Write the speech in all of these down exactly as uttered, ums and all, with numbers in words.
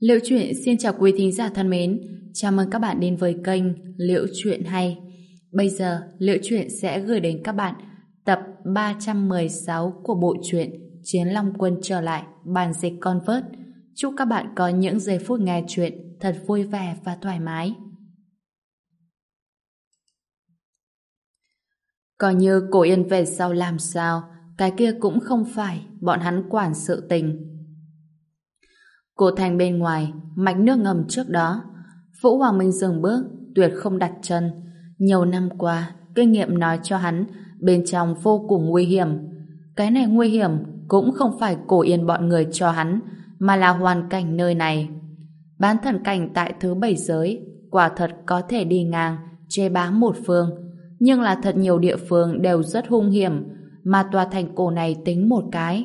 Liễu Chuyện xin chào quý thính giả thân mến, chào mừng các bạn đến với kênh Liễu Chuyện Hay. Bây giờ, Liễu Chuyện sẽ gửi đến các bạn tập ba trăm mười sáu của bộ truyện Chiến Long Quân trở lại, bản dịch Convert. Chúc các bạn có những giây phút nghe chuyện thật vui vẻ và thoải mái. Coi như Cổ Yên về sau làm sao, cái kia cũng không phải bọn hắn quản sự tình. Cổ thành bên ngoài, mạch nước ngầm trước đó, Vũ Hoàng Minh dừng bước, tuyệt không đặt chân. Nhiều năm qua, kinh nghiệm nói cho hắn bên trong vô cùng nguy hiểm. Cái này nguy hiểm cũng không phải Cổ Yên bọn người cho hắn, mà là hoàn cảnh nơi này. Bán thần cảnh tại thứ bảy giới, quả thật có thể đi ngang, chế bá một phương, nhưng là thật nhiều địa phương đều rất hung hiểm, mà tòa thành cổ này tính một cái.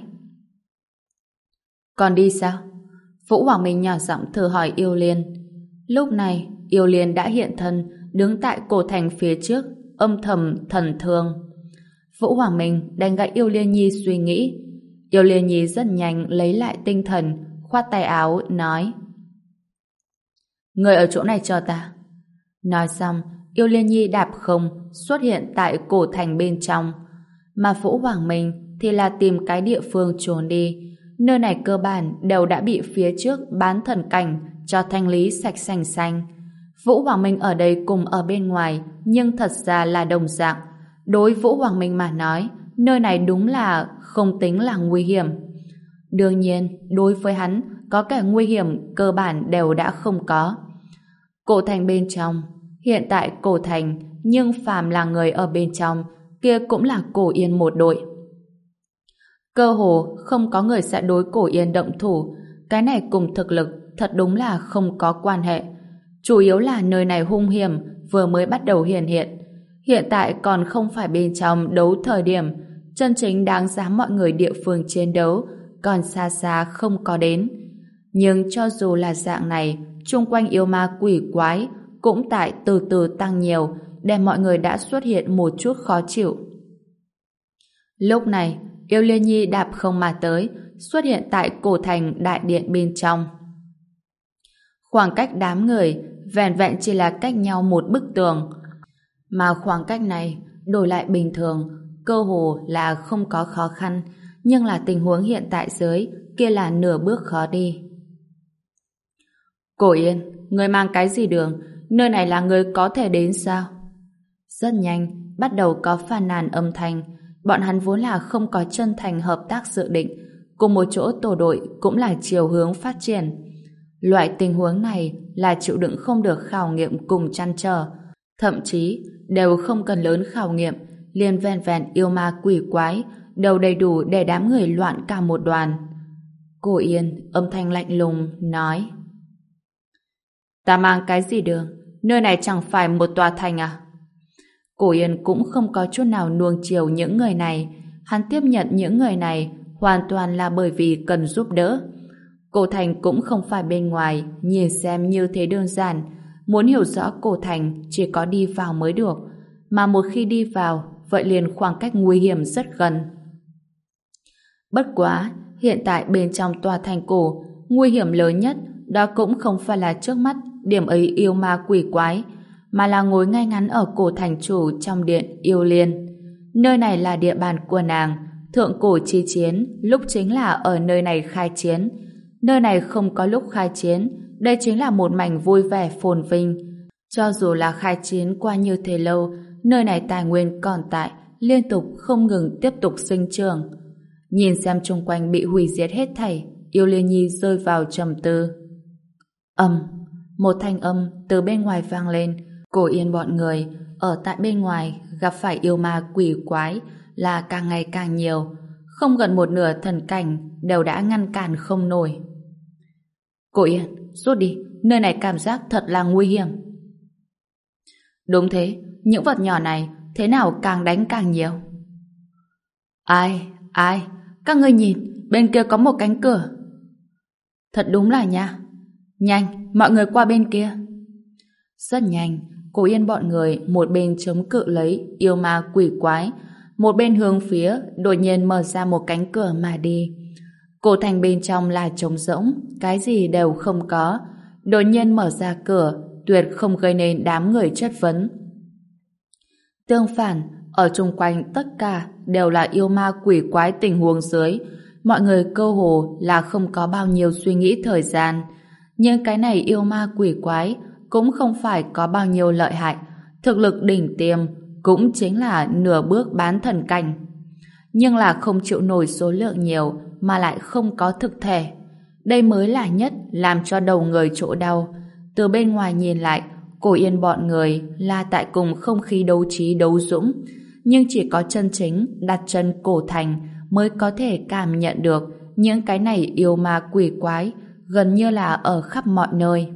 Còn đi sao? Vũ Hoàng Minh nhỏ giọng thử hỏi Yêu Liên. Lúc này, Yêu Liên đã hiện thân, đứng tại cổ thành phía trước, âm thầm thần thương. Vũ Hoàng Minh đánh gãy Yêu Liên Nhi suy nghĩ. Yêu Liên Nhi rất nhanh lấy lại tinh thần, khoát tay áo, nói: Người ở chỗ này chờ ta. Nói xong, Yêu Liên Nhi đạp không xuất hiện tại cổ thành bên trong, mà Vũ Hoàng Minh thì là tìm cái địa phương trốn đi. Nơi này cơ bản đều đã bị phía trước bán thần cảnh cho thanh lý sạch sành xanh. Vũ Hoàng Minh ở đây cùng ở bên ngoài, nhưng thật ra là đồng dạng. Đối Vũ Hoàng Minh mà nói, nơi này đúng là không tính là nguy hiểm. Đương nhiên, đối với hắn, có kẻ nguy hiểm cơ bản đều đã không có. Cổ thành bên trong, hiện tại cổ thành, nhưng phàm là người ở bên trong, kia cũng là Cổ Yên một đội. Cơ hồ không có người sẽ đối Cổ Yên động thủ, cái này cùng thực lực thật đúng là không có quan hệ. Chủ yếu là nơi này hung hiểm vừa mới bắt đầu hiện hiện. Hiện tại còn không phải bên trong đấu thời điểm, chân chính đáng giá mọi người địa phương chiến đấu còn xa xa không có đến. Nhưng cho dù là dạng này, chung quanh yêu ma quỷ quái cũng tại từ từ tăng nhiều, để mọi người đã xuất hiện một chút khó chịu. Lúc này, Yêu Liên Nhi đạp không mà tới, xuất hiện tại cổ thành đại điện bên trong. Khoảng cách đám người vẻn vẹn chỉ là cách nhau một bức tường, mà khoảng cách này đổi lại bình thường cơ hồ là không có khó khăn, nhưng là tình huống hiện tại dưới kia là nửa bước khó đi. Cổ Yên, người mang cái gì đường? Nơi này là người có thể đến sao? Rất nhanh bắt đầu có phàn nàn âm thanh. Bọn hắn vốn là không có chân thành hợp tác dự định, cùng một chỗ tổ đội cũng là chiều hướng phát triển. Loại tình huống này là chịu đựng không được khảo nghiệm cùng chăn trở, thậm chí đều không cần lớn khảo nghiệm, liền ven vẹn yêu ma quỷ quái đều đầy đủ để đám người loạn cả một đoàn. Cổ Yên âm thanh lạnh lùng nói: Ta mang cái gì đường? Nơi này chẳng phải một tòa thành à? Cổ Yên cũng không có chút nào nuông chiều những người này. Hắn tiếp nhận những người này hoàn toàn là bởi vì cần giúp đỡ. Cổ thành cũng không phải bên ngoài nhìn xem như thế đơn giản. Muốn hiểu rõ cổ thành chỉ có đi vào mới được, mà một khi đi vào vậy liền khoảng cách nguy hiểm rất gần. Bất quá hiện tại bên trong tòa thành cổ, nguy hiểm lớn nhất đó cũng không phải là trước mắt điểm ấy yêu ma quỷ quái, mà là ngồi ngay ngắn ở cổ thành chủ trong điện Yêu Liên. Nơi này là địa bàn của nàng, thượng cổ chi chiến lúc chính là ở nơi này khai chiến. Nơi này không có lúc khai chiến, đây chính là một mảnh vui vẻ phồn vinh. Cho dù là khai chiến qua như thế lâu, nơi này tài nguyên còn tại, liên tục không ngừng tiếp tục sinh trưởng. Nhìn xem xung quanh bị hủy diệt hết thảy, Yêu Liên Nhi rơi vào trầm tư. Ầm, một thanh âm từ bên ngoài vang lên. Cổ Yên bọn người ở tại bên ngoài gặp phải yêu ma quỷ quái là càng ngày càng nhiều, không gần một nửa thần cảnh đều đã ngăn cản không nổi. Cổ Yên, rút đi, nơi này cảm giác thật là nguy hiểm. Đúng thế, những vật nhỏ này thế nào càng đánh càng nhiều. Ai, ai, các ngươi nhìn, bên kia có một cánh cửa. Thật đúng là nha. Nhanh, mọi người qua bên kia. Rất nhanh, Cổ Yên bọn người một bên chống cự lấy yêu ma quỷ quái, một bên hướng phía đột nhiên mở ra một cánh cửa mà đi. Cổ thành bên trong là trống rỗng, cái gì đều không có. Đột nhiên mở ra cửa, tuyệt không gây nên đám người chất vấn. Tương phản, ở chung quanh tất cả đều là yêu ma quỷ quái tình huống dưới. Mọi người cơ hồ là không có bao nhiêu suy nghĩ thời gian. Nhưng cái này yêu ma quỷ quái cũng không phải có bao nhiêu lợi hại. Thực lực đỉnh tiêm cũng chính là nửa bước bán thần cảnh. Nhưng là không chịu nổi số lượng nhiều mà lại không có thực thể. Đây mới là nhất làm cho đầu người chỗ đau. Từ bên ngoài nhìn lại, Cổ Yên bọn người là tại cùng không khí đấu trí đấu dũng, nhưng chỉ có chân chính đặt chân cổ thành mới có thể cảm nhận được những cái này yêu ma quỷ quái gần như là ở khắp mọi nơi.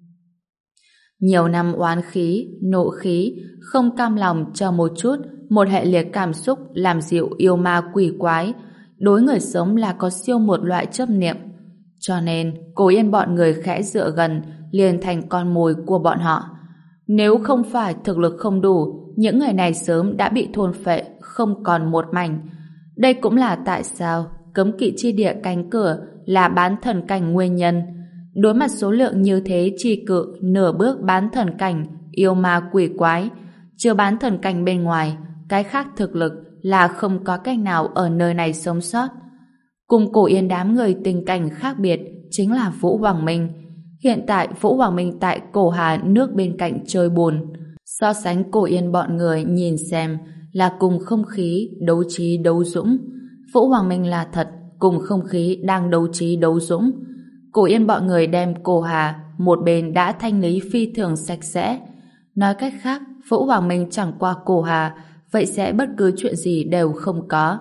Nhiều năm oán khí, nộ khí, không cam lòng chờ một chút, một hệ liệt cảm xúc làm dịu yêu ma quỷ quái, đối người sống là có siêu một loại chấp niệm. Cho nên, Cổ Yên bọn người khẽ dựa gần liền thành con mồi của bọn họ. Nếu không phải thực lực không đủ, những người này sớm đã bị thôn phệ, không còn một mảnh. Đây cũng là tại sao cấm kỵ chi địa cánh cửa là bán thần cảnh nguyên nhân. Đối mặt số lượng như thế chi cự nửa bước bán thần cảnh, yêu ma quỷ quái, chưa bán thần cảnh bên ngoài, cái khác thực lực là không có cách nào ở nơi này sống sót. Cùng Cổ Yên đám người tình cảnh khác biệt chính là Vũ Hoàng Minh. Hiện tại Vũ Hoàng Minh tại cổ hà nước bên cạnh chơi buồn. So sánh Cổ Yên bọn người nhìn xem là cùng không khí đấu trí đấu dũng. Vũ Hoàng Minh là thật cùng không khí đang đấu trí đấu dũng. Cổ Yên bọn người đem cổ hà một bên đã thanh lý phi thường sạch sẽ. Nói cách khác, Vũ Hoàng Minh chẳng qua cổ hà, vậy sẽ bất cứ chuyện gì đều không có.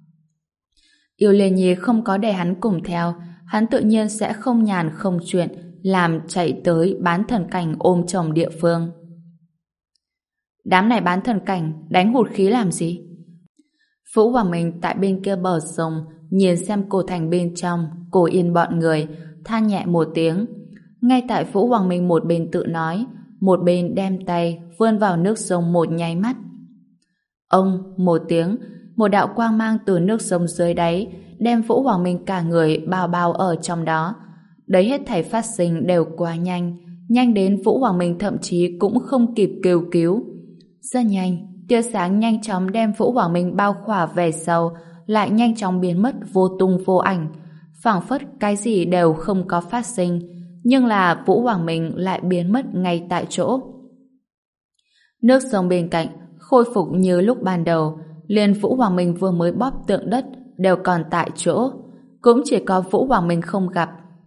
Yêu Liên Nhi không có để hắn cùng theo, hắn tự nhiên sẽ không nhàn không chuyện làm chạy tới bán thần cảnh ôm chồng địa phương. Đám này bán thần cảnh đánh hụt khí làm gì? Vũ Hoàng Minh tại bên kia bờ sông nhìn xem cổ thành bên trong, Cổ Yên bọn người than nhẹ một tiếng. Ngay tại Vũ Hoàng Minh một bên tự nói, một bên đem tay vươn vào nước sông một nháy mắt. Ông một tiếng, một đạo quang mang từ nước sông dưới đáy đem Vũ Hoàng Minh cả người bao bao ở trong đó. Đấy hết thảy phát sinh đều quá nhanh, nhanh đến Vũ Hoàng Minh thậm chí cũng không kịp kêu cứu. Rất nhanh, tia sáng nhanh chóng đem Vũ Hoàng Minh bao khỏa về sau, lại nhanh chóng biến mất vô tung vô ảnh, phảng phất cái gì đều không có phát sinh, nhưng là Vũ Hoàng Minh lại biến mất ngay tại chỗ. Nước sông bên cạnh khôi phục như lúc ban đầu, liền Vũ Hoàng Minh vừa mới bóp tượng đất đều còn tại chỗ, cũng chỉ có Vũ Hoàng Minh không gặp.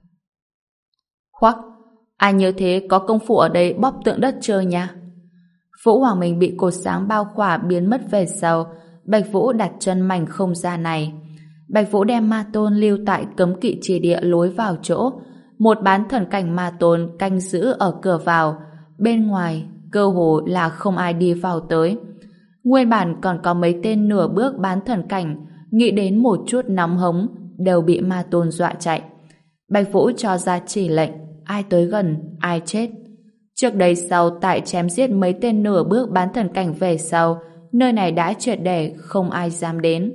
Khoắc, ai như thế có công phu ở đây bóp tượng đất chơi nha? Vũ Hoàng Minh bị cột sáng bao khỏa biến mất về sau, Bạch Vũ đặt chân mảnh không gian này. Bạch Vũ đem ma tôn lưu tại cấm kỵ chỉ địa lối vào chỗ, một bán thần cảnh ma tôn canh giữ ở cửa vào, bên ngoài cơ hồ là không ai đi vào tới. Nguyên bản còn có mấy tên nửa bước bán thần cảnh, nghĩ đến một chút nóng hống đều bị ma tôn dọa chạy. Bạch Vũ cho ra chỉ lệnh, ai tới gần ai chết. Trước đây sau tại chém giết mấy tên nửa bước bán thần cảnh về sau, nơi này đã triệt để không ai dám đến.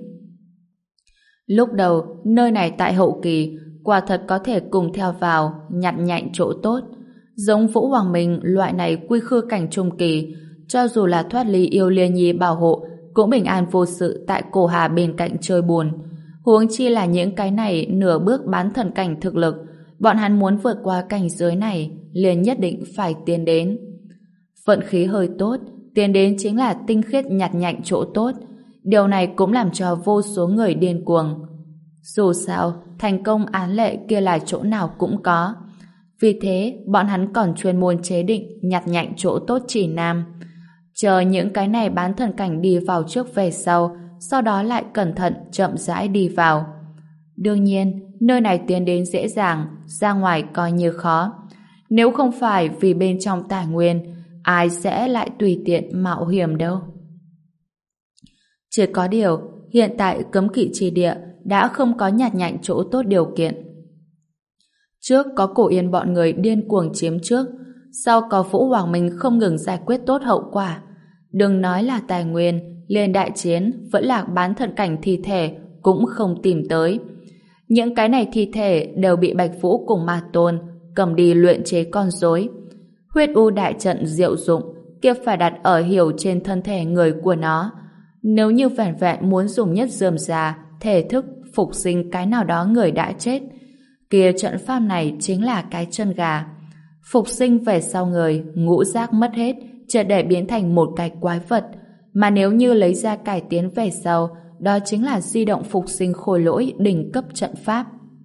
Lúc đầu, nơi này tại hậu kỳ quả thật có thể cùng theo vào nhặt nhạnh chỗ tốt. Giống Vũ Hoàng Minh loại này quy khư cảnh trung kỳ, cho dù là thoát ly Yêu Liên Nhi bảo hộ cũng bình an vô sự tại cổ hà bên cạnh chơi buồn. Huống chi là những cái này nửa bước bán thần cảnh thực lực, bọn hắn muốn vượt qua cảnh giới này liền nhất định phải tiến đến. Vận khí hơi tốt, tiến đến chính là tinh khiết nhặt nhạnh chỗ tốt. Điều này cũng làm cho vô số người điên cuồng. Dù sao, thành công án lệ kia là chỗ nào cũng có. Vì thế, bọn hắn còn chuyên môn chế định nhặt nhạnh chỗ tốt chỉ nam. Chờ những cái này bán thần cảnh đi vào trước về sau, sau đó lại cẩn thận chậm rãi đi vào. Đương nhiên, nơi này tiến đến dễ dàng, ra ngoài coi như khó. Nếu không phải vì bên trong tài nguyên, ai sẽ lại tùy tiện mạo hiểm đâu. Chỉ có điều, hiện tại cấm kỵ chi địa đã không có nhặt nhạnh chỗ tốt điều kiện. Trước có Cổ Yên bọn người điên cuồng chiếm trước, sau có Vũ Hoàng Minh không ngừng giải quyết tốt hậu quả. Đừng nói là tài nguyên, liền đại chiến vẫn là bán thần cảnh thi thể cũng không tìm tới. Những cái này thi thể đều bị Bạch Vũ cùng Ma Tôn cầm đi luyện chế con rối. Huyết u đại trận diệu dụng kia phải đặt ở hiểu trên thân thể người của nó. Nếu như vẻn vẹn muốn dùng nhất rườm rà thể thức phục sinh cái nào đó người đã chết, kia trận pháp này chính là cái chân gà. Phục sinh về sau người ngũ giác mất hết, chợt để biến thành một cái quái vật. Mà nếu như lấy ra cải tiến về sau, đó chính là di động phục sinh khôi lỗi đỉnh cấp trận pháp.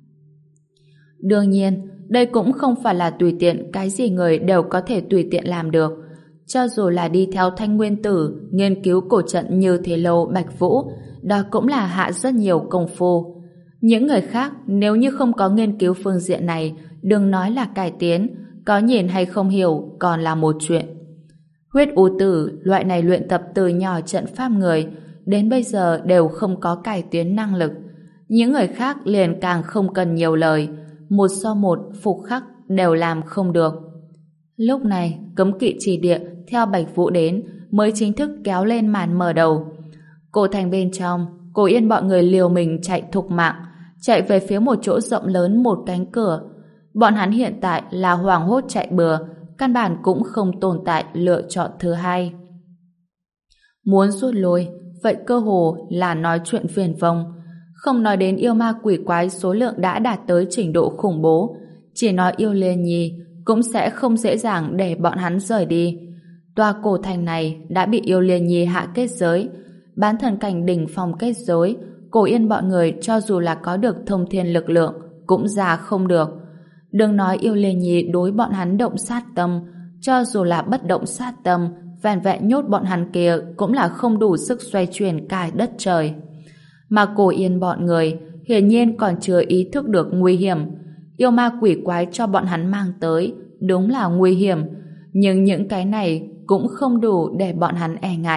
Đương nhiên, đây cũng không phải là tùy tiện cái gì người đều có thể tùy tiện làm được. Cho dù là đi theo Thanh Nguyên Tử nghiên cứu cổ trận như Thế Lâu Bạch Vũ, đó cũng là hạ rất nhiều công phu. Những người khác nếu như không có nghiên cứu phương diện này, đừng nói là cải tiến, có nhìn hay không hiểu còn là một chuyện. Huyết u tử loại này luyện tập từ nhỏ trận pháp người đến bây giờ đều không có cải tiến năng lực. Những người khác liền càng không cần nhiều lời, một sau một phục khắc đều làm không được. Lúc này cấm kỵ chỉ địa theo Bạch Vũ đến mới chính thức kéo lên màn mở đầu. Cổ thành bên trong, Cổ Yên bọn người liều mình chạy thục mạng, chạy về phía một chỗ rộng lớn một cánh cửa. Bọn hắn hiện tại là hoảng hốt chạy bừa, căn bản cũng không tồn tại lựa chọn thứ hai. Muốn rút lui, vậy cơ hồ là nói chuyện viển vông. Không nói đến yêu ma quỷ quái số lượng đã đạt tới trình độ khủng bố, chỉ nói yêu Liên Nhi cũng sẽ không dễ dàng để bọn hắn rời đi. Tòa cổ thành này đã bị yêu Liên Nhi hạ kết giới, bán thần cảnh đỉnh phong kết giới, Cổ Yên bọn người cho dù là có được thông thiên lực lượng cũng ra không được. Đừng nói yêu Liên Nhi đối bọn hắn động sát tâm, cho dù là bất động sát tâm, vẹn vẹn nhốt bọn hắn kia cũng là không đủ sức xoay chuyển cả đất trời. Mà Cổ Yên bọn người hiển nhiên còn chưa ý thức được nguy hiểm. Yêu ma quỷ quái cho bọn hắn mang tới đúng là nguy hiểm, nhưng những cái này cũng không đủ để bọn hắn e ngại.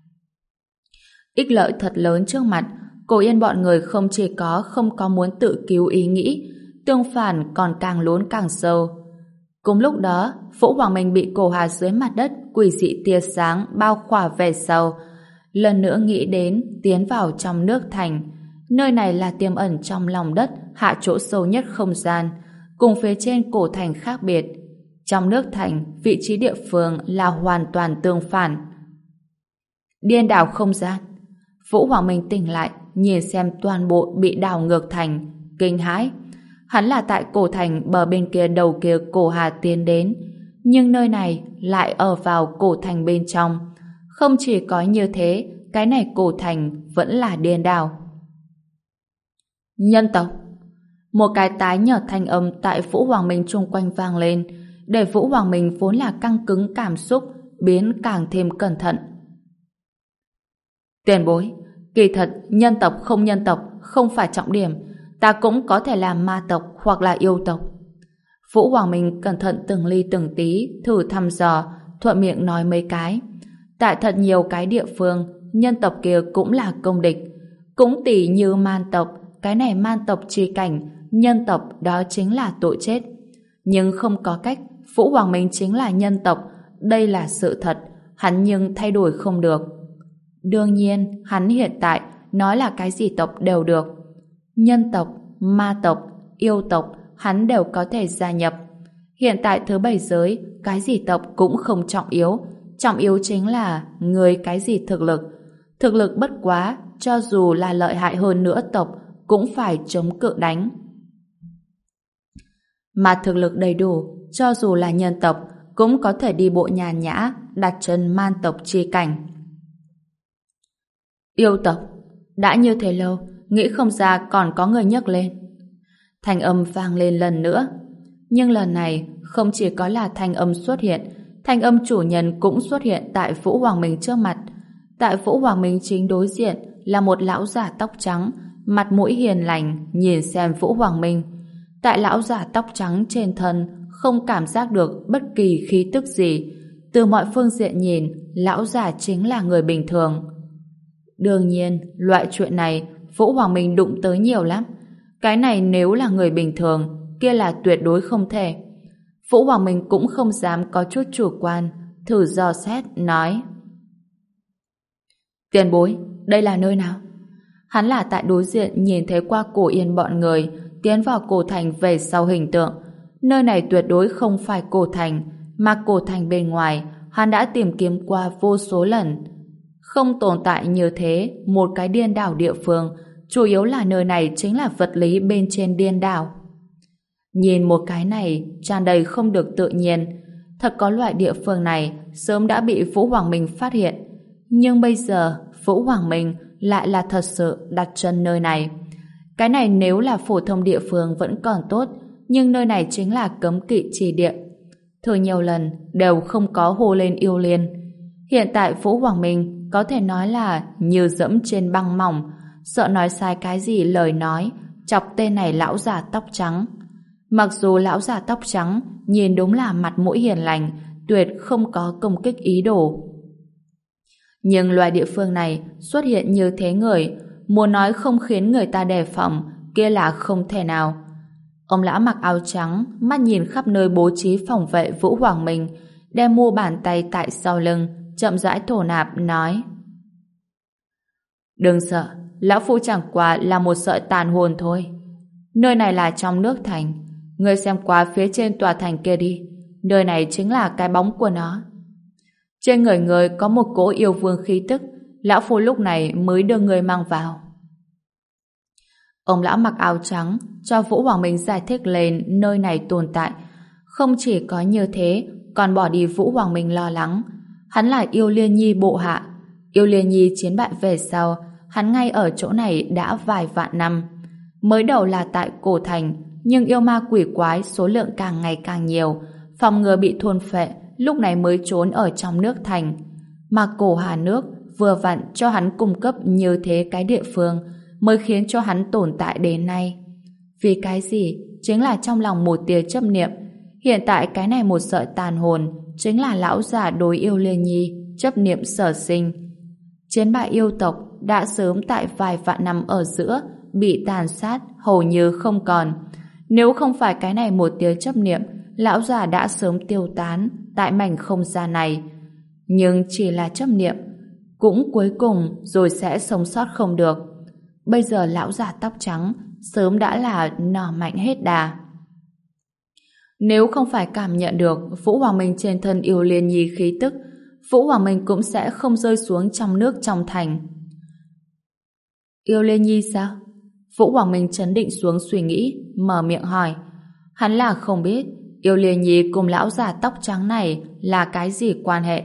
Ích lợi thật lớn trước mặt, Cổ Yên bọn người không chỉ có không có muốn tự cứu ý nghĩ, tương phản còn càng lún càng sâu. Cùng lúc đó, Vũ Hoàng Minh bị cổ hà dưới mặt đất quỷ dị tia sáng bao khỏa về sau, lần nữa nghĩ đến tiến vào trong nước thành. Nơi này là tiềm ẩn trong lòng đất hạ chỗ sâu nhất không gian, cùng phía trên cổ thành khác biệt. Trong nước thành, vị trí địa phương là hoàn toàn tương phản. Điên đảo không gian. Vũ Hoàng Minh tỉnh lại, nhìn xem toàn bộ bị đảo ngược thành, kinh hãi. Hắn là tại cổ thành bờ bên kia đầu kia cổ hà tiến đến, nhưng nơi này lại ở vào cổ thành bên trong. Không chỉ có như thế, cái này cổ thành vẫn là điên đảo. Nhân tộc. Một cái tái nhợt thanh âm tại Vũ Hoàng Minh chung quanh vang lên, để Vũ Hoàng Minh vốn là căng cứng cảm xúc biến càng thêm cẩn thận. Tiền bối, kỳ thật nhân tộc không nhân tộc không phải trọng điểm, ta cũng có thể làm ma tộc hoặc là yêu tộc. Vũ Hoàng Minh cẩn thận từng ly từng tí thử thăm dò, thuận miệng nói mấy cái. Tại thật nhiều cái địa phương, nhân tộc kia cũng là công địch. Cũng tỷ như man tộc, cái này man tộc chi cảnh, nhân tộc đó chính là tội chết. Nhưng không có cách, Vũ Hoàng Minh chính là nhân tộc, đây là sự thật, hắn nhưng thay đổi không được. Đương nhiên, hắn hiện tại nói là cái gì tộc đều được. Nhân tộc, ma tộc, yêu tộc, hắn đều có thể gia nhập. Hiện tại thứ bảy giới, cái gì tộc cũng không trọng yếu. Trọng yếu chính là người cái gì thực lực. Thực lực bất quá, cho dù là lợi hại hơn nữa tộc, cũng phải chống cự đánh. Mà thực lực đầy đủ, cho dù là nhân tộc, cũng có thể đi bộ nhàn nhã, đặt chân man tộc chi cảnh. Yêu tộc, đã như thế lâu, nghĩ không ra còn có người nhắc lên. Thanh âm vang lên lần nữa. Nhưng lần này, không chỉ có là thanh âm xuất hiện, thanh âm chủ nhân cũng xuất hiện tại Vũ Hoàng Minh trước mặt. Tại Vũ Hoàng Minh chính đối diện là một lão giả tóc trắng, mặt mũi hiền lành, nhìn xem Vũ Hoàng Minh. Tại lão giả tóc trắng trên thân không cảm giác được bất kỳ khí tức gì. Từ mọi phương diện nhìn, lão giả chính là người bình thường. Đương nhiên, loại chuyện này Vũ Hoàng Minh đụng tới nhiều lắm. Cái này nếu là người bình thường, kia là tuyệt đối không thể. Vũ Hoàng Minh cũng không dám có chút chủ quan, thử dò xét, nói: Tiền bối, đây là nơi nào? Hắn là tại đối diện nhìn thấy qua Cổ Yên bọn người tiến vào cổ thành về sau hình tượng. Nơi này tuyệt đối không phải cổ thành, mà cổ thành bên ngoài hắn đã tìm kiếm qua vô số lần. Không tồn tại như thế một cái điên đảo địa phương, chủ yếu là nơi này chính là vật lý bên trên điên đảo. Nhìn một cái này tràn đầy không được tự nhiên. Thật có loại địa phương này sớm đã bị Vũ Hoàng Minh phát hiện, nhưng bây giờ Vũ Hoàng Minh lại là thật sự đặt chân nơi này. Cái này nếu là phổ thông địa phương vẫn còn tốt, nhưng nơi này chính là cấm kỵ chi địa. Thử nhiều lần đều không có hô lên yêu liên. Hiện tại Vũ Hoàng Minh có thể nói là như dẫm trên băng mỏng, sợ nói sai cái gì lời nói, chọc tên này lão già tóc trắng. Mặc dù lão già tóc trắng nhìn đúng là mặt mũi hiền lành, tuyệt không có công kích ý đồ. Nhưng loài địa phương này xuất hiện như thế người, muốn nói không khiến người ta đề phòng, kia là không thể nào. Ông lão mặc áo trắng, mắt nhìn khắp nơi bố trí phòng vệ Vũ Hoàng Minh, đem mu bàn tay tại sau lưng, chậm rãi thổ nạp, nói: Đừng sợ, lão phu chẳng qua là một sợi tàn hồn thôi. Nơi này là trong nước thành, ngươi xem qua phía trên tòa thành kia đi, nơi này chính là cái bóng của nó. Trên người người có một cỗ yêu vương khí tức, lão phu lúc này mới đưa người mang vào. Ông lão mặc áo trắng cho Vũ Hoàng Minh giải thích lên nơi này tồn tại. Không chỉ có như thế, còn bỏ đi Vũ Hoàng Minh lo lắng. Hắn là Yêu Liên Nhi bộ hạ. Yêu Liên Nhi chiến bại về sau, hắn ngay ở chỗ này đã vài vạn năm. Mới đầu là tại cổ thành, nhưng yêu ma quỷ quái số lượng càng ngày càng nhiều, phòng ngừa bị thôn phệ, lúc này mới trốn ở trong nước thành. Mà cổ Hà nước vừa vặn cho hắn cung cấp như thế cái địa phương, mới khiến cho hắn tồn tại đến nay. Vì cái gì? Chính là trong lòng một tia chấp niệm. Hiện tại cái này một sợi tàn hồn chính là lão già đối Yêu Liên Nhi chấp niệm sở sinh. Chiến bại yêu tộc đã sớm tại vài vạn năm ở giữa bị tàn sát hầu như không còn. Nếu không phải cái này một tia chấp niệm, lão già đã sớm tiêu tán tại mảnh không gian này. Nhưng chỉ là chấp niệm, cũng cuối cùng rồi sẽ sống sót không được. Bây giờ lão già tóc trắng sớm đã là nỏ mạnh hết đà. Nếu không phải cảm nhận được Vũ Hoàng Minh trên thân Yêu Liên Nhi khí tức, Vũ Hoàng Minh cũng sẽ không rơi xuống trong nước trong thành. Yêu Liên Nhi sao? Vũ Hoàng Minh trấn định xuống suy nghĩ, mở miệng hỏi. Hắn là không biết Yêu Liên Nhi cùng lão già tóc trắng này là cái gì quan hệ.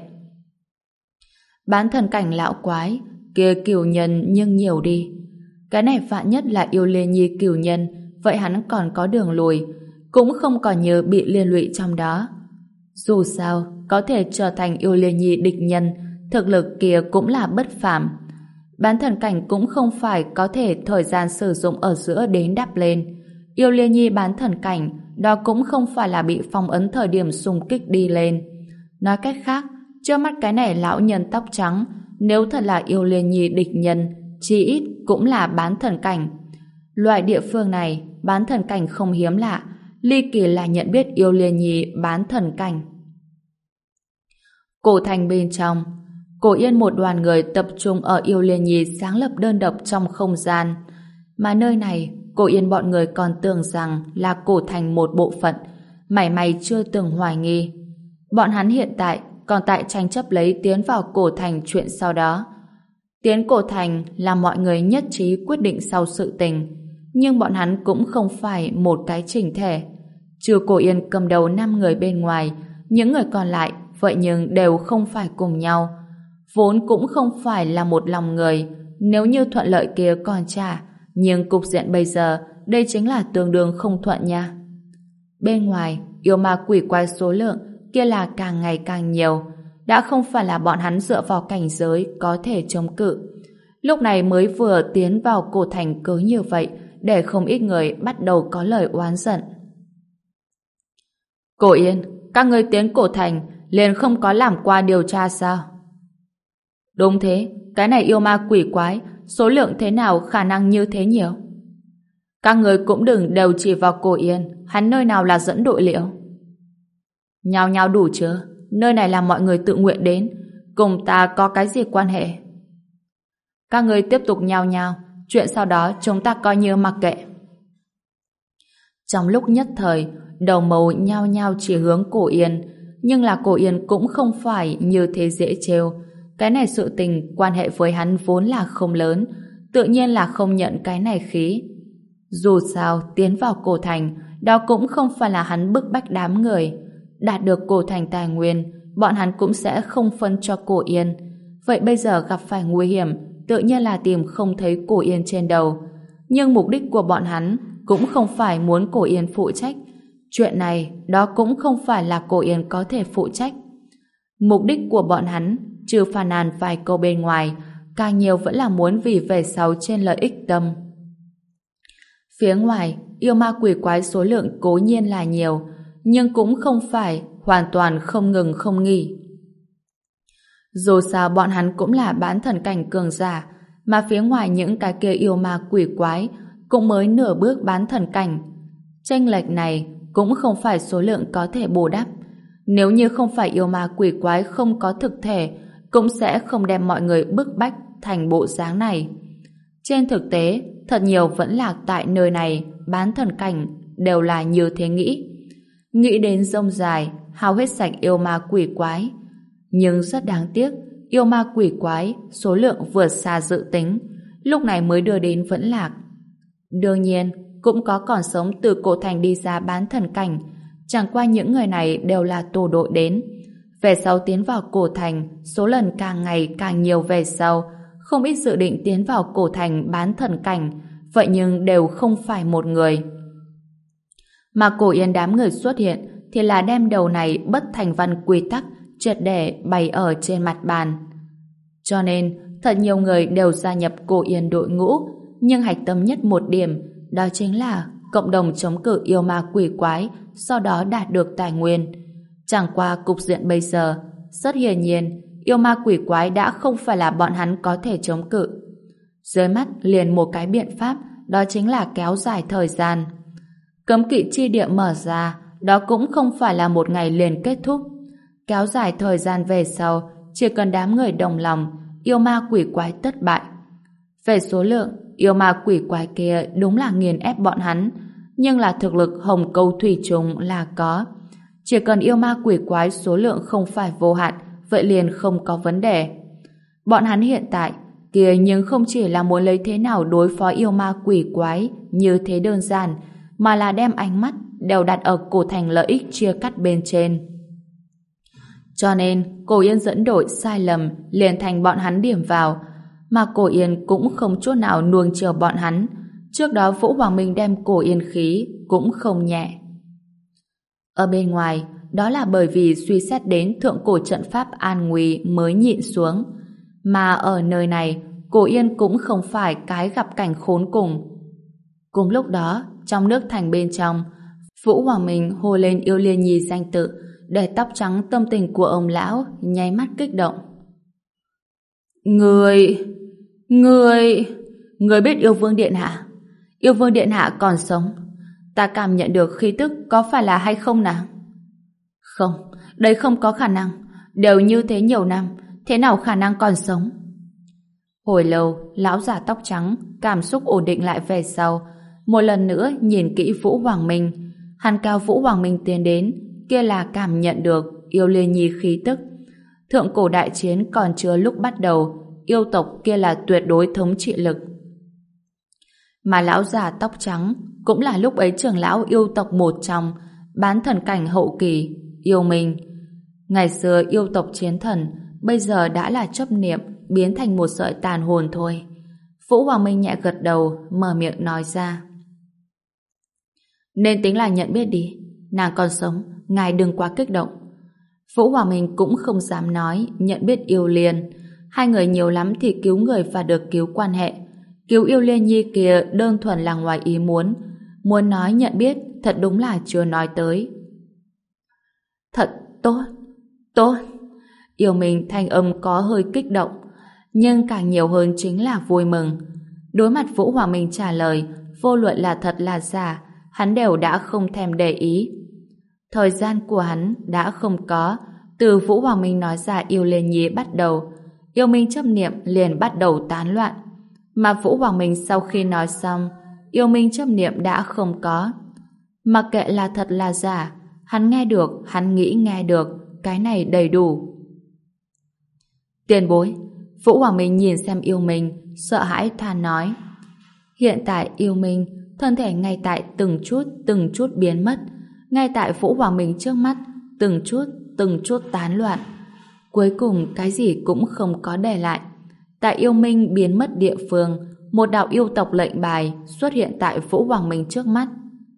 Bán thần cảnh lão quái, kia cửu nhân nhưng nhiều đi. Cái này vạn nhất là Yêu Liên Nhi cửu nhân, vậy hắn còn có đường lùi, cũng không còn nhớ bị liên lụy trong đó. Dù sao, có thể trở thành Yêu Liên Nhi địch nhân, thực lực kia cũng là bất phàm. Bán thần cảnh cũng không phải có thể thời gian sử dụng ở giữa đến đắp lên. Yêu Liên Nhi bán thần cảnh, đó cũng không phải là bị phong ấn thời điểm xung kích đi lên. Nói cách khác, trước mắt cái này lão nhân tóc trắng, nếu thật là Yêu Liên Nhi địch nhân, chỉ ít cũng là bán thần cảnh. Loại địa phương này, bán thần cảnh không hiếm lạ, ly kỳ là nhận biết Yêu Liên Nhi bán thần cảnh. Cổ thành bên trong, Cổ Yên một đoàn người tập trung ở Yêu Liên Nhi sáng lập đơn độc trong không gian. Mà nơi này, Cổ Yên bọn người còn tưởng rằng là cổ thành một bộ phận, mảy may chưa từng hoài nghi. Bọn hắn hiện tại còn tại tranh chấp lấy tiến vào cổ thành chuyện sau đó. Tiến cổ thành là mọi người nhất trí quyết định sau sự tình, nhưng bọn hắn cũng không phải một cái chỉnh thể. Trừ Cổ Yên cầm đầu năm người bên ngoài, những người còn lại vậy nhưng đều không phải cùng nhau. Vốn cũng không phải là một lòng người, nếu như thuận lợi kia còn trả, nhưng cục diện bây giờ đây chính là tương đương không thuận nha. Bên ngoài, yêu ma quỷ quái số lượng kia là càng ngày càng nhiều, đã không phải là bọn hắn dựa vào cảnh giới có thể chống cự. Lúc này mới vừa tiến vào cổ thành cứ như vậy, để không ít người bắt đầu có lời oán giận. Cổ Yên, các ngươi tiến cổ thành liền không có làm qua điều tra sao? Đúng thế, cái này yêu ma quỷ quái, số lượng thế nào khả năng như thế nhiều? Các người cũng đừng đều chỉ vào Cổ Yên, hắn nơi nào là dẫn đội liệu? Nhao nhao đủ chưa? Nơi này là mọi người tự nguyện đến, cùng ta có cái gì quan hệ? Các người tiếp tục nhao nhao, chuyện sau đó chúng ta coi như mặc kệ. Trong lúc nhất thời, đầu mâu nhao nhao chỉ hướng Cổ Yên, nhưng là Cổ Yên cũng không phải như thế dễ trêu. Cái này sự tình quan hệ với hắn vốn là không lớn, tự nhiên là không nhận cái này khí. Dù sao, tiến vào cổ thành, đó cũng không phải là hắn bức bách đám người. Đạt được cổ thành tài nguyên, bọn hắn cũng sẽ không phân cho Cổ Yên. Vậy bây giờ gặp phải nguy hiểm, tự nhiên là tìm không thấy Cổ Yên trên đầu. Nhưng mục đích của bọn hắn cũng không phải muốn Cổ Yên phụ trách. Chuyện này, đó cũng không phải là Cổ Yên có thể phụ trách. Mục đích của bọn hắn, trừ phàn nàn vài câu bên ngoài, càng nhiều vẫn là muốn vì về sau trên lợi ích tâm. Phía ngoài, yêu ma quỷ quái số lượng cố nhiên là nhiều, nhưng cũng không phải hoàn toàn không ngừng không nghỉ. Dù sao bọn hắn cũng là bán thần cảnh cường giả, mà phía ngoài những cái kia yêu ma quỷ quái cũng mới nửa bước bán thần cảnh. Chênh lệch này cũng không phải số lượng có thể bù đắp. Nếu như không phải yêu ma quỷ quái không có thực thể, cũng sẽ không đem mọi người bức bách thành bộ dáng này. Trên thực tế, thật nhiều vẫn lạc tại nơi này, bán thần cảnh, đều là như thế nghĩ. Nghĩ đến rông dài, hao hết sạch yêu ma quỷ quái. Nhưng rất đáng tiếc, yêu ma quỷ quái, số lượng vượt xa dự tính, lúc này mới đưa đến vẫn lạc. Đương nhiên, cũng có còn sống từ cổ thành đi ra bán thần cảnh, chẳng qua những người này đều là tổ đội đến. Về sau tiến vào cổ thành, số lần càng ngày càng nhiều về sau, không ít dự định tiến vào cổ thành bán thần cảnh, vậy nhưng đều không phải một người. Mà Cổ Yên đám người xuất hiện thì là đem đầu này bất thành văn quy tắc triệt để bày ở trên mặt bàn. Cho nên, thật nhiều người đều gia nhập Cổ Yên đội ngũ, nhưng hạch tâm nhất một điểm, đó chính là cộng đồng chống cự yêu ma quỷ quái, sau đó đạt được tài nguyên. Chẳng qua cục diện bây giờ, rất hiển nhiên, yêu ma quỷ quái đã không phải là bọn hắn có thể chống cự. Dưới mắt liền một cái biện pháp, đó chính là kéo dài thời gian. Cấm kỵ chi địa mở ra, đó cũng không phải là một ngày liền kết thúc. Kéo dài thời gian về sau, chỉ cần đám người đồng lòng, yêu ma quỷ quái tất bại. Về số lượng, yêu ma quỷ quái kia đúng là nghiền ép bọn hắn, nhưng là thực lực hồng câu thủy trùng là có. Chỉ cần yêu ma quỷ quái số lượng không phải vô hạn, vậy liền không có vấn đề. Bọn hắn hiện tại kia nhưng không chỉ là muốn lấy thế nào đối phó yêu ma quỷ quái như thế đơn giản, mà là đem ánh mắt đều đặt ở cổ thành lợi ích chia cắt bên trên. Cho nên, Cổ Yên dẫn đội sai lầm liền thành bọn hắn điểm vào, mà Cổ Yên cũng không chút nào nuông chiều bọn hắn. Trước đó Vũ Hoàng Minh đem Cổ Yên khí cũng không nhẹ. Ở bên ngoài, đó là bởi vì suy xét đến thượng cổ trận pháp an nguy mới nhịn xuống. Mà ở nơi này, Cổ Yên cũng không phải cái gặp cảnh khốn cùng. Cùng lúc đó, trong nước thành bên trong, Vũ Hoàng Minh hô lên Yêu Liên Nhi danh tự, để tóc trắng tâm tình của ông lão nháy mắt kích động. Người... Người... Người biết Yêu Vương Điện Hạ? Yêu Vương Điện Hạ còn sống. Ta cảm nhận được khí tức có phải là hay không nào? Không, đấy không có khả năng. Đều như thế nhiều năm, thế nào khả năng còn sống? Hồi lâu, lão già tóc trắng cảm xúc ổn định lại về sau, một lần nữa nhìn kỹ Vũ Hoàng Minh. Hắn cao Vũ Hoàng Minh tiến đến, kia là cảm nhận được Yêu Liên Nhi khí tức. Thượng cổ đại chiến còn chưa lúc bắt đầu, yêu tộc kia là tuyệt đối thống trị lực. Mà lão già tóc trắng cũng là lúc ấy trưởng lão yêu tộc một trong, bán thần cảnh hậu kỳ, Yêu Minh. Ngày xưa yêu tộc chiến thần, bây giờ đã là chấp niệm, biến thành một sợi tàn hồn thôi. Vũ Hoàng Minh nhẹ gật đầu, mở miệng nói ra. Nên tính là nhận biết đi, nàng còn sống, ngài đừng quá kích động. Vũ Hoàng Minh cũng không dám nói nhận biết Yêu Liên. Hai người nhiều lắm thì cứu người và được cứu quan hệ. Cứu Yêu Liên Nhi kia đơn thuần là ngoài ý muốn. Muốn nói nhận biết thật đúng là chưa nói tới. Thật tốt, tốt. Yêu Minh thanh âm có hơi kích động, nhưng càng nhiều hơn chính là vui mừng. Đối mặt Vũ Hoàng Minh trả lời, vô luận là thật là giả, hắn đều đã không thèm để ý. Thời gian của hắn đã không có, từ Vũ Hoàng Minh nói ra Yêu Liên Nhi bắt đầu, Yêu Minh chấp niệm liền bắt đầu tán loạn. Mà Vũ Hoàng Minh sau khi nói xong, yêu minh chấp niệm đã không có. Mặc kệ là thật là giả, hắn nghe được, hắn nghĩ nghe được, cái này đầy đủ. Tiền bối, Vũ Hoàng Minh nhìn xem yêu minh, sợ hãi than nói. Hiện tại yêu minh, thân thể ngay tại từng chút, từng chút biến mất, ngay tại Vũ Hoàng Minh trước mắt, từng chút, từng chút tán loạn. Cuối cùng cái gì cũng không có để lại. Tại yêu minh biến mất địa phương, một đạo yêu tộc lệnh bài xuất hiện tại Vũ Hoàng Minh trước mắt.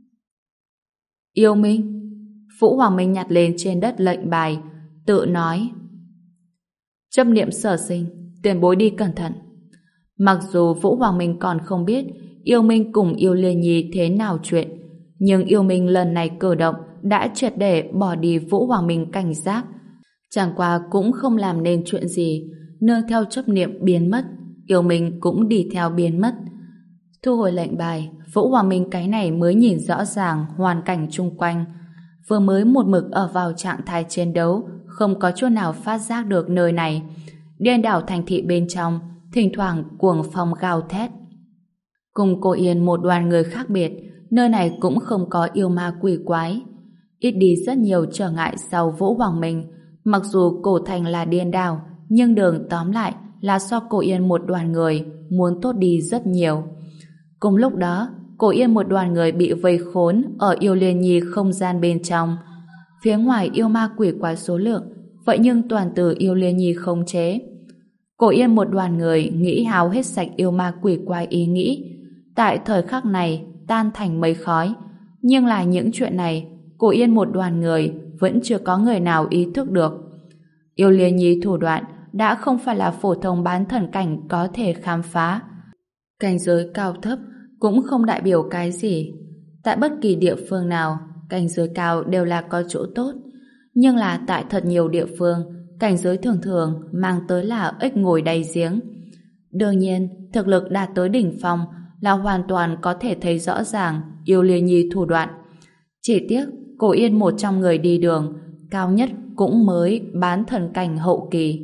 Yêu minh. Vũ Hoàng Minh nhặt lên trên đất lệnh bài, tự nói. Chấp niệm sở sinh, tiền bối đi cẩn thận. Mặc dù Vũ Hoàng Minh còn không biết yêu minh cùng yêu Liên Nhi thế nào chuyện, nhưng yêu minh lần này cử động đã triệt để bỏ đi Vũ Hoàng Minh cảnh giác. Chẳng qua cũng không làm nên chuyện gì, nương theo chấp niệm biến mất, yêu minh cũng đi theo biến mất. Thu hồi lệnh bài, Vũ Hoàng Minh cái này mới nhìn rõ ràng hoàn cảnh chung quanh. Vừa mới một mực ở vào trạng thái chiến đấu, không có chỗ nào phát giác được nơi này. Điên đảo thành thị bên trong, thỉnh thoảng cuồng phong gào thét. Cùng Cô Yên một đoàn người khác biệt, nơi này cũng không có yêu ma quỷ quái. Ít đi rất nhiều trở ngại sau Vũ Hoàng Minh. Mặc dù cổ thành là điên đảo, nhưng đường tóm lại là so Cô Yên một đoàn người muốn tốt đi rất nhiều. Cùng lúc đó, Cô Yên một đoàn người bị vây khốn ở yêu Liên Nhi không gian bên trong. Phía ngoài yêu ma quỷ quái số lượng, vậy nhưng toàn từ yêu Liên Nhi khống chế. Cô Yên một đoàn người nghĩ hao hết sạch yêu ma quỷ quái ý nghĩ, tại thời khắc này tan thành mây khói. Nhưng là những chuyện này, Cô Yên một đoàn người vẫn chưa có người nào ý thức được. Yêu Liên Nhi thủ đoạn đã không phải là phổ thông bán thần cảnh có thể khám phá. Cảnh giới cao thấp cũng không đại biểu cái gì. Tại bất kỳ địa phương nào, cảnh giới cao đều là có chỗ tốt. Nhưng là tại thật nhiều địa phương, cảnh giới thường thường mang tới là ếch ngồi đầy giếng. Đương nhiên, thực lực đạt tới đỉnh phong là hoàn toàn có thể thấy rõ ràng yêu Liên Nhi thủ đoạn. Chỉ tiếc, Cô Yên một trong người đi đường, cao nhất cũng mới bán thần cảnh hậu kỳ.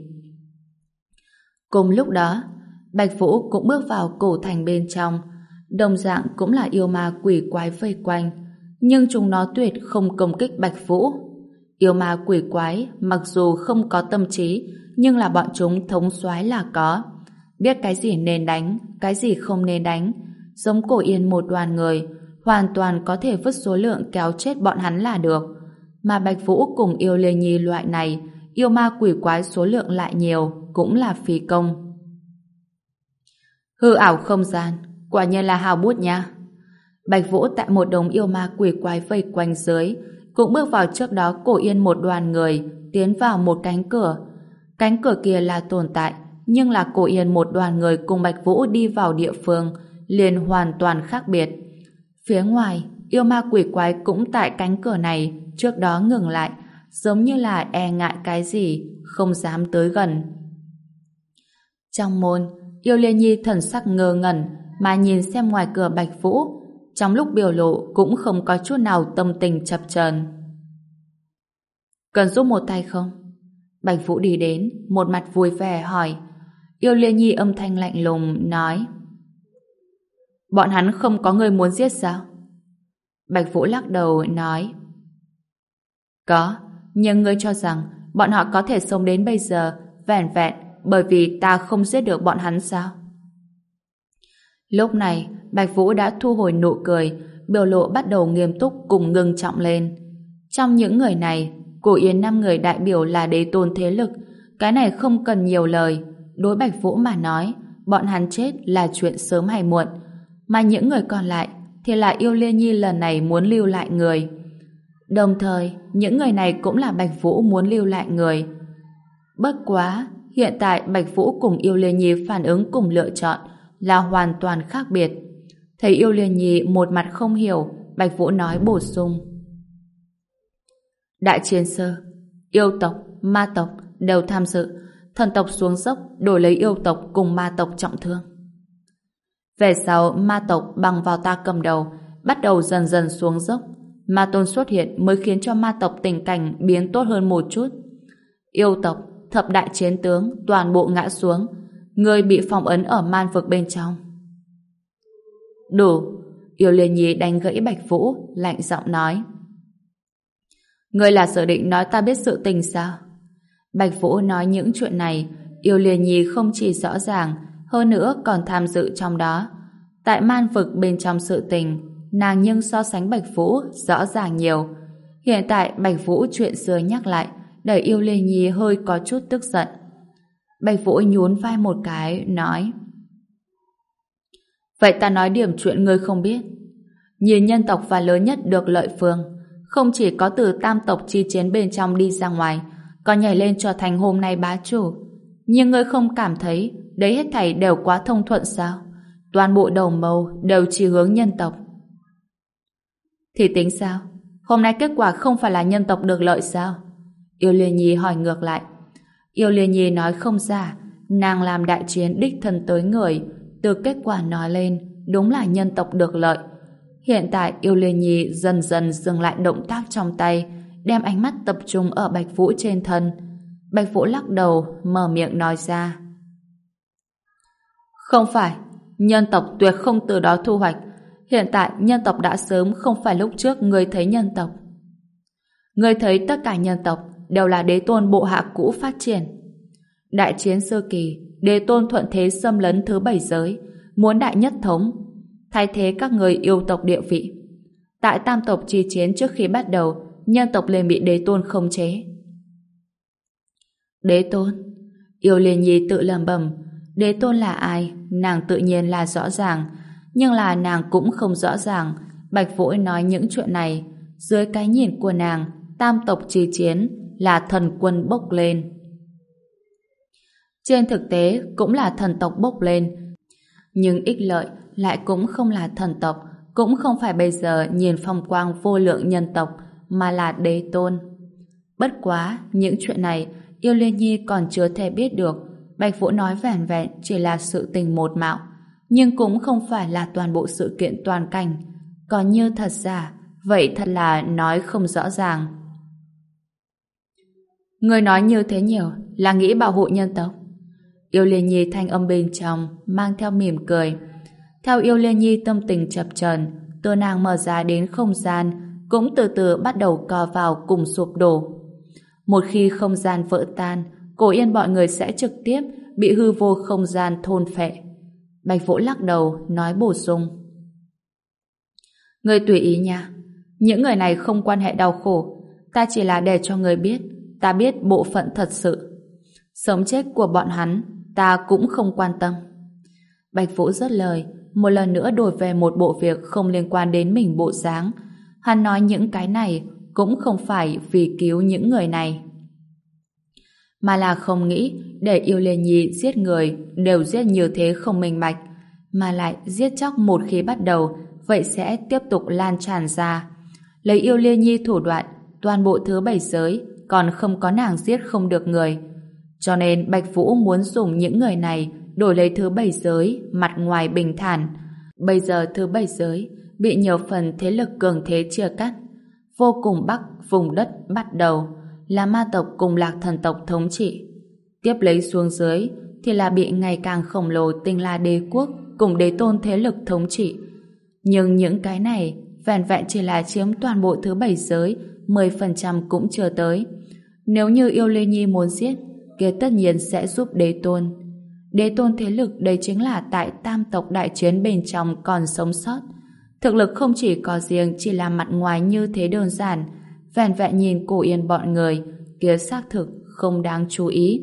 Cùng lúc đó, Bạch Vũ cũng bước vào cổ thành bên trong, đồng dạng cũng là yêu ma quỷ quái vây quanh, nhưng chúng nó tuyệt không công kích Bạch Vũ. Yêu ma quỷ quái mặc dù không có tâm trí, nhưng là bọn chúng thống soái là có, biết cái gì nên đánh, cái gì không nên đánh. Giống Cổ Yên một đoàn người, hoàn toàn có thể vứt số lượng kéo chết bọn hắn là được. Mà Bạch Vũ cùng yêu Liên Nhi loại này, yêu ma quỷ quái số lượng lại nhiều, cũng là phí công. Hư ảo không gian, quả nhiên là hào bút nha. Bạch Vũ tại một đống yêu ma quỷ quái vây quanh dưới, cũng bước vào trước đó Cổ Yên một đoàn người, tiến vào một cánh cửa. Cánh cửa kia là tồn tại, nhưng là Cổ Yên một đoàn người cùng Bạch Vũ đi vào địa phương, liền hoàn toàn khác biệt. Phía ngoài, yêu ma quỷ quái cũng tại cánh cửa này, trước đó ngừng lại, giống như là e ngại cái gì, không dám tới gần. Trong môn, yêu Liên Nhi thần sắc ngơ ngẩn, mà nhìn xem ngoài cửa Bạch Vũ, trong lúc biểu lộ cũng không có chút nào tâm tình chập chờn. Cần giúp một tay không? Bạch Vũ đi đến, một mặt vui vẻ hỏi. Yêu Liên Nhi âm thanh lạnh lùng nói. Bọn hắn không có người muốn giết sao? Bạch Vũ lắc đầu nói. Có, nhưng ngươi cho rằng bọn họ có thể sống đến bây giờ vẻn vẹn bởi vì ta không giết được bọn hắn sao? Lúc này, Bạch Vũ đã thu hồi nụ cười, biểu lộ bắt đầu nghiêm túc cùng ngưng trọng lên. Trong những người này, Cổ Yên năm người đại biểu là đế tôn thế lực, cái này không cần nhiều lời. Đối Bạch Vũ mà nói, bọn hắn chết là chuyện sớm hay muộn, mà những người còn lại thì là yêu Liên Nhi lần này muốn lưu lại người. Đồng thời, những người này cũng là Bạch Vũ muốn lưu lại người. Bất quá, hiện tại Bạch Vũ cùng yêu Liên Nhi phản ứng cùng lựa chọn là hoàn toàn khác biệt. Thấy yêu Liên Nhi một mặt không hiểu, Bạch Vũ nói bổ sung. Đại chiến sơ, yêu tộc, ma tộc đều tham dự, thần tộc xuống dốc đổi lấy yêu tộc cùng ma tộc trọng thương. Về sau, ma tộc bằng vào ta cầm đầu, bắt đầu dần dần xuống dốc. Ma tôn xuất hiện mới khiến cho ma tộc tình cảnh biến tốt hơn một chút. Yêu tộc, thập đại chiến tướng toàn bộ ngã xuống, người bị phong ấn ở man vực bên trong. Đủ. Yêu Liên Nhi đánh gãy Bạch Vũ, lạnh giọng nói. Ngươi là dự định nói ta biết sự tình sao? Bạch Vũ nói những chuyện này, Yêu Liên Nhi không chỉ rõ ràng, hơn nữa còn tham dự trong đó. Tại man vực bên trong sự tình, nàng nhưng so sánh Bạch Vũ rõ ràng nhiều. Hiện tại Bạch Vũ chuyện xưa nhắc lại, đẩy Yêu Liên Nhi hơi có chút tức giận. Bạch Vũ nhún vai một cái, nói: Vậy ta nói điểm chuyện ngươi không biết. Nhìn nhân tộc và lớn nhất được lợi phương, không chỉ có từ tam tộc chi chiến bên trong đi ra ngoài, còn nhảy lên trở thành hôm nay bá chủ. Nhưng ngươi không cảm thấy đấy hết thảy đều quá thông thuận sao? Toàn bộ đầu mâu đều chỉ hướng nhân tộc. Thì tính sao? Hôm nay kết quả không phải là nhân tộc được lợi sao? Yêu Liên Nhi hỏi ngược lại. Yêu Liên Nhi nói không ra, nàng làm đại chiến đích thân tới người, từ kết quả nói lên, đúng là nhân tộc được lợi. Hiện tại Yêu Liên Nhi dần dần dừng lại động tác trong tay, đem ánh mắt tập trung ở Bạch Vũ trên thân. Bạch Vũ lắc đầu, mở miệng nói ra. Không phải, nhân tộc tuyệt không từ đó thu hoạch. Hiện tại nhân tộc đã sớm không phải lúc trước ngươi thấy nhân tộc. Ngươi thấy tất cả nhân tộc đều là đế tôn bộ hạ cũ phát triển. Đại chiến sơ kỳ, đế tôn thuận thế xâm lấn thứ bảy giới, muốn đại nhất thống, thay thế các người yêu tộc địa vị. Tại tam tộc chi chiến trước khi bắt đầu, nhân tộc liền bị đế tôn khống chế. Đế tôn? Yêu Liên Nhi tự lẩm bẩm, đế tôn là ai, nàng tự nhiên là rõ ràng, nhưng là nàng cũng không rõ ràng. Bạch Vũ nói những chuyện này, dưới cái nhìn của nàng, tam tộc chi chiến là thần quân bốc lên. Trên thực tế cũng là thần tộc bốc lên, nhưng ích lợi lại cũng không là thần tộc, cũng không phải bây giờ nhìn phong quang vô lượng nhân tộc, mà là đế tôn. Bất quá, những chuyện này Yêu Liên Nhi còn chưa thể biết được. Bạch Vũ nói vẻn vẹn chỉ là sự tình một mạo, nhưng cũng không phải là toàn bộ sự kiện toàn cảnh. Còn như thật ra, vậy thật là nói không rõ ràng. Người nói như thế nhiều là nghĩ bảo hộ nhân tộc. Yêu Liên Nhi thanh âm bên trong mang theo mỉm cười. Theo Yêu Liên Nhi tâm tình chập chờn, từ nàng mở ra đến không gian cũng từ từ bắt đầu co vào cùng sụp đổ. Một khi không gian vỡ tan, Cổ Yên bọn người sẽ trực tiếp bị hư vô không gian thôn phệ. Bạch Vũ lắc đầu nói bổ sung. Người tùy ý nha. Những người này không quan hệ đau khổ. Ta chỉ là để cho người biết ta biết bộ phận thật sự. Sống chết của bọn hắn ta cũng không quan tâm. Bạch Vũ dứt lời, một lần nữa đổi về một bộ việc không liên quan đến mình bộ dáng. Hắn nói những cái này cũng không phải vì cứu những người này, mà là không nghĩ để Yêu Liên Nhi giết người đều giết như thế không minh bạch, mà lại giết chóc một khi bắt đầu vậy sẽ tiếp tục lan tràn ra. Lấy Yêu Liên Nhi thủ đoạn, toàn bộ thứ bảy giới còn không có nàng giết không được người. Cho nên Bạch Vũ muốn dùng những người này đổi lấy thứ bảy giới mặt ngoài bình thản. Bây giờ thứ bảy giới bị nhiều phần thế lực cường thế chia cắt. Vô cùng bắc vùng đất bắt đầu là ma tộc cùng Lạc Thần tộc thống trị. Tiếp lấy xuống dưới thì là bị ngày càng khổng lồ Tinh La đế quốc cùng đế tôn thế lực thống trị. Nhưng những cái này vẹn vẹn chỉ là chiếm toàn bộ thứ bảy giới, mười phần trăm cũng chưa tới. Nếu như Yêu Liên Nhi muốn giết, kia tất nhiên sẽ giúp đế tôn. Đế tôn thế lực đây chính là tại tam tộc đại chiến bên trong còn sống sót. Thực lực không chỉ có riêng chỉ là mặt ngoài như thế đơn giản, vẹn vẹn nhìn Cổ Yên bọn người, kia xác thực không đáng chú ý.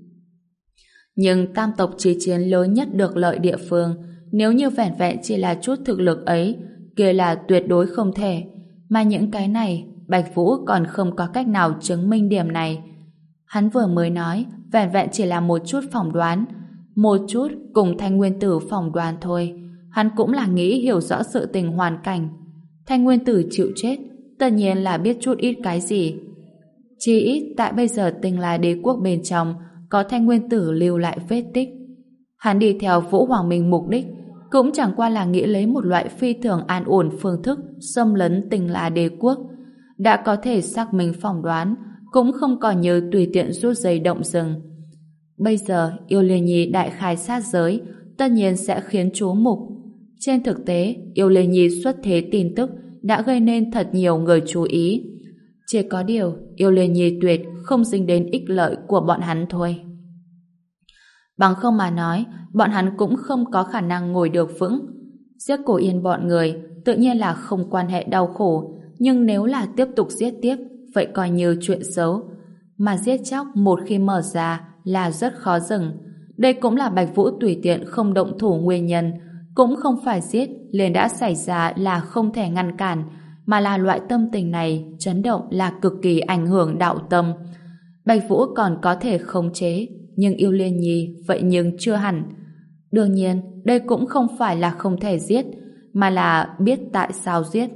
Nhưng tam tộc chi chiến lớn nhất được lợi địa phương, nếu như vẹn vẹn chỉ là chút thực lực ấy, kia là tuyệt đối không thể. Mà những cái này, Bạch Vũ còn không có cách nào chứng minh điểm này. Hắn vừa mới nói, vẹn vẹn chỉ là một chút phỏng đoán, một chút cùng Thanh Nguyên Tử phỏng đoán thôi. Hắn cũng là nghĩ hiểu rõ sự tình hoàn cảnh. Thanh Nguyên Tử chịu chết, tất nhiên là biết chút ít cái gì. Chỉ ít tại bây giờ Tinh La đế quốc bên trong có Thanh Nguyên Tử lưu lại vết tích. Hắn đi theo Vũ Hoàng Minh mục đích cũng chẳng qua là nghĩ lấy một loại phi thường an ổn phương thức xâm lấn Tinh La đế quốc. Đã có thể xác minh phỏng đoán, cũng không còn nhớ tùy tiện rút dây động rừng. Bây giờ Yêu Liên Nhi đại khai sát giới, tất nhiên sẽ khiến chú mục. Trên thực tế, Yêu Liên Nhi xuất thế tin tức đã gây nên thật nhiều người chú ý. Chỉ có điều, Yêu Liên Nhi tuyệt không dính đến ích lợi của bọn hắn thôi. Bằng không mà nói, bọn hắn cũng không có khả năng ngồi được vững. Giết Cổ Yên bọn người tự nhiên là không quan hệ đau khổ, nhưng nếu là tiếp tục giết tiếp, vậy coi như chuyện xấu. Mà giết chóc một khi mở ra là rất khó dừng. Đây cũng là Bạch Vũ tùy tiện không động thủ nguyên nhân, cũng không phải giết liền đã xảy ra là không thể ngăn cản, mà là loại tâm tình này chấn động là cực kỳ ảnh hưởng đạo tâm. Bạch Vũ còn có thể khống chế, nhưng Yêu Liên Nhi vậy nhưng chưa hẳn. Đương nhiên, đây cũng không phải là không thể giết, mà là biết tại sao giết.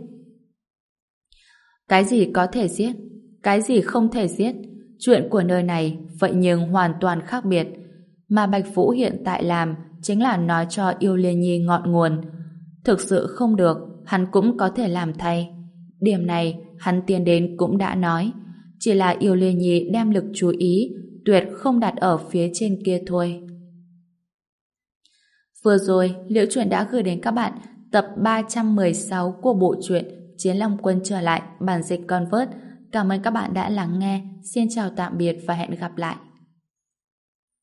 Cái gì có thể giết, cái gì không thể giết, chuyện của nơi này vậy nhưng hoàn toàn khác biệt. Mà Bạch Vũ hiện tại làm chính là nói cho Yêu Liên Nhi ngọn nguồn. Thực sự không được, hắn cũng có thể làm thay. Điểm này, hắn tiến đến cũng đã nói. Chỉ là Yêu Liên Nhi đem lực chú ý tuyệt không đặt ở phía trên kia thôi. Vừa rồi, Liễu Chuyện đã gửi đến các bạn tập ba trăm mười sáu của bộ truyện Chiến Long Quân trở lại, bản dịch Convert. Cảm ơn các bạn đã lắng nghe. Xin chào tạm biệt và hẹn gặp lại.